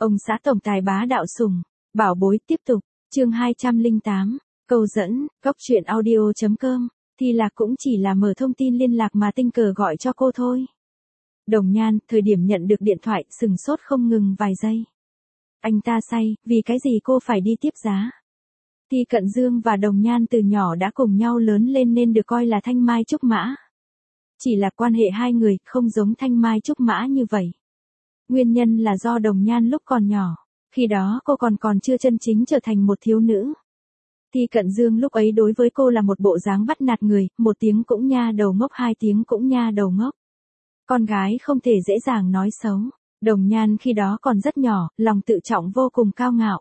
Ông xã tổng tài bá đạo sủng, bảo bối tiếp tục, chương 208, câu dẫn, góc truyện audio.com, thì là cũng chỉ là mở thông tin liên lạc mà tình cờ gọi cho cô thôi. Đồng Nhan, thời điểm nhận được điện thoại, sừng sốt không ngừng vài giây. Anh ta say, vì cái gì cô phải đi tiếp giá? Thi Cận Dương và Đồng Nhan từ nhỏ đã cùng nhau lớn lên nên được coi là thanh mai trúc mã. Chỉ là quan hệ hai người không giống thanh mai trúc mã như vậy. Nguyên nhân là do Đồng Nhan lúc còn nhỏ, khi đó cô còn chưa chân chính trở thành một thiếu nữ. Thi Cận Dương lúc ấy đối với cô là một bộ dáng bắt nạt người, một tiếng cũng nha đầu ngốc, hai tiếng cũng nha đầu ngốc. Con gái không thể dễ dàng nói xấu. Đồng Nhan khi đó còn rất nhỏ, lòng tự trọng vô cùng cao ngạo.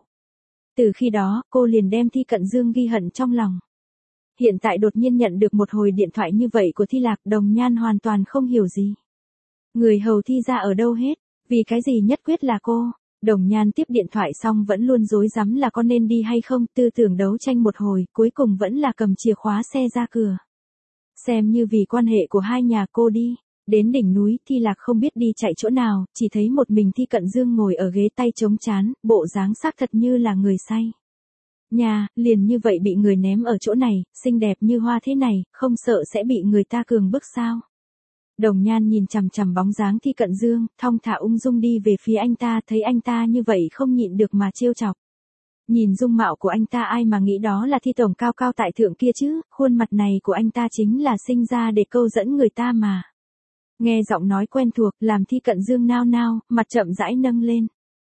Từ khi đó, cô liền đem Thi Cận Dương ghi hận trong lòng. Hiện tại đột nhiên nhận được một hồi điện thoại như vậy của Thi Lạc, Đồng Nhan hoàn toàn không hiểu gì. Người hầu Thi ra ở đâu hết, vì cái gì nhất quyết là cô. Đồng Nhan tiếp điện thoại xong vẫn luôn rối rắm là có nên đi hay không, tư tưởng đấu tranh một hồi, cuối cùng vẫn là cầm chìa khóa xe ra cửa. Xem như vì quan hệ của hai nhà cô đi. Đến đỉnh núi, Thi Lạc không biết đi chạy chỗ nào, chỉ thấy một mình Thi Cận Dương ngồi ở ghế tay chống trán, bộ dáng xác thật như là người say. Nhà, liền như vậy bị người ném ở chỗ này, xinh đẹp như hoa thế này, không sợ sẽ bị người ta cường bức sao? Đồng Nhan nhìn chằm chằm bóng dáng Thi Cận Dương, thong thả ung dung đi về phía anh ta, thấy anh ta như vậy không nhịn được mà trêu chọc. Nhìn dung mạo của anh ta ai mà nghĩ đó là Thi tổng cao cao tại thượng kia chứ, khuôn mặt này của anh ta chính là sinh ra để câu dẫn người ta mà. Nghe giọng nói quen thuộc, làm Thi Cận Dương nao nao, mặt chậm rãi nâng lên.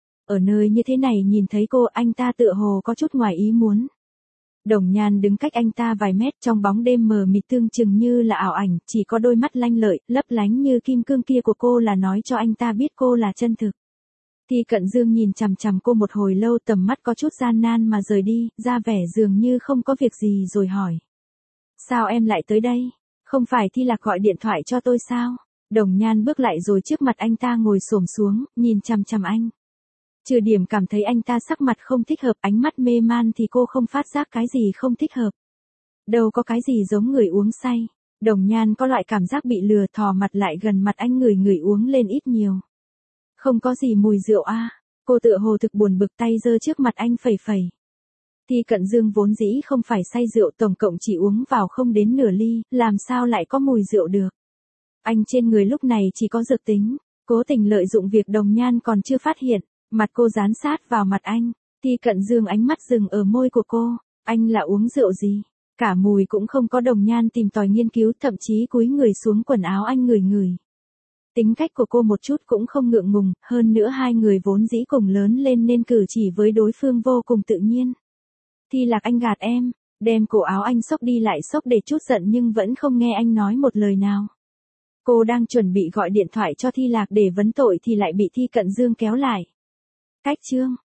Ở nơi như thế này nhìn thấy cô, anh ta tựa hồ có chút ngoài ý muốn. Đồng Nhan đứng cách anh ta vài mét, trong bóng đêm mờ mịt tương chừng như là ảo ảnh, chỉ có đôi mắt lanh lợi, lấp lánh như kim cương kia của cô là nói cho anh ta biết cô là chân thực. Thi Cận Dương nhìn chằm chằm cô một hồi lâu, tầm mắt có chút gian nan mà rời đi, ra vẻ dường như không có việc gì rồi hỏi. Sao em lại tới đây? Không phải Thi Lạc gọi điện thoại cho tôi sao? Đồng Nhan bước lại rồi trước mặt anh ta ngồi xổm xuống, nhìn chằm chằm anh. Trừ điểm cảm thấy anh ta sắc mặt không thích hợp, ánh mắt mê man thì cô không phát giác cái gì không thích hợp. Đâu có cái gì giống người uống say. Đồng Nhan có loại cảm giác bị lừa, thò mặt lại gần mặt anh, người uống lên ít nhiều. Không có gì mùi rượu a. Cô tựa hồ thực buồn bực, tay giơ trước mặt anh phẩy phẩy. Thi Cận Dương vốn dĩ không phải say rượu, tổng cộng chỉ uống vào không đến nửa ly, làm sao lại có mùi rượu được. Anh trên người lúc này chỉ có dược tính, cố tình lợi dụng việc Đồng Nhan còn chưa phát hiện, mặt cô dán sát vào mặt anh, Thi Cận Dương ánh mắt dừng ở môi của cô, anh là uống rượu gì, cả mùi cũng không có. Đồng Nhan tìm tòi nghiên cứu, thậm chí cúi người xuống quần áo anh ngửi. Tính cách của cô một chút cũng không ngượng ngùng, hơn nữa hai người vốn dĩ cùng lớn lên nên cử chỉ với đối phương vô cùng tự nhiên. Thi Lạc, anh gạt em, đem cổ áo anh xốc đi lại xốc để chút giận nhưng vẫn không nghe anh nói một lời nào. Cô đang chuẩn bị gọi điện thoại cho Thi Lạc để vấn tội thì lại bị Thi Cận Dương kéo lại. Cách chương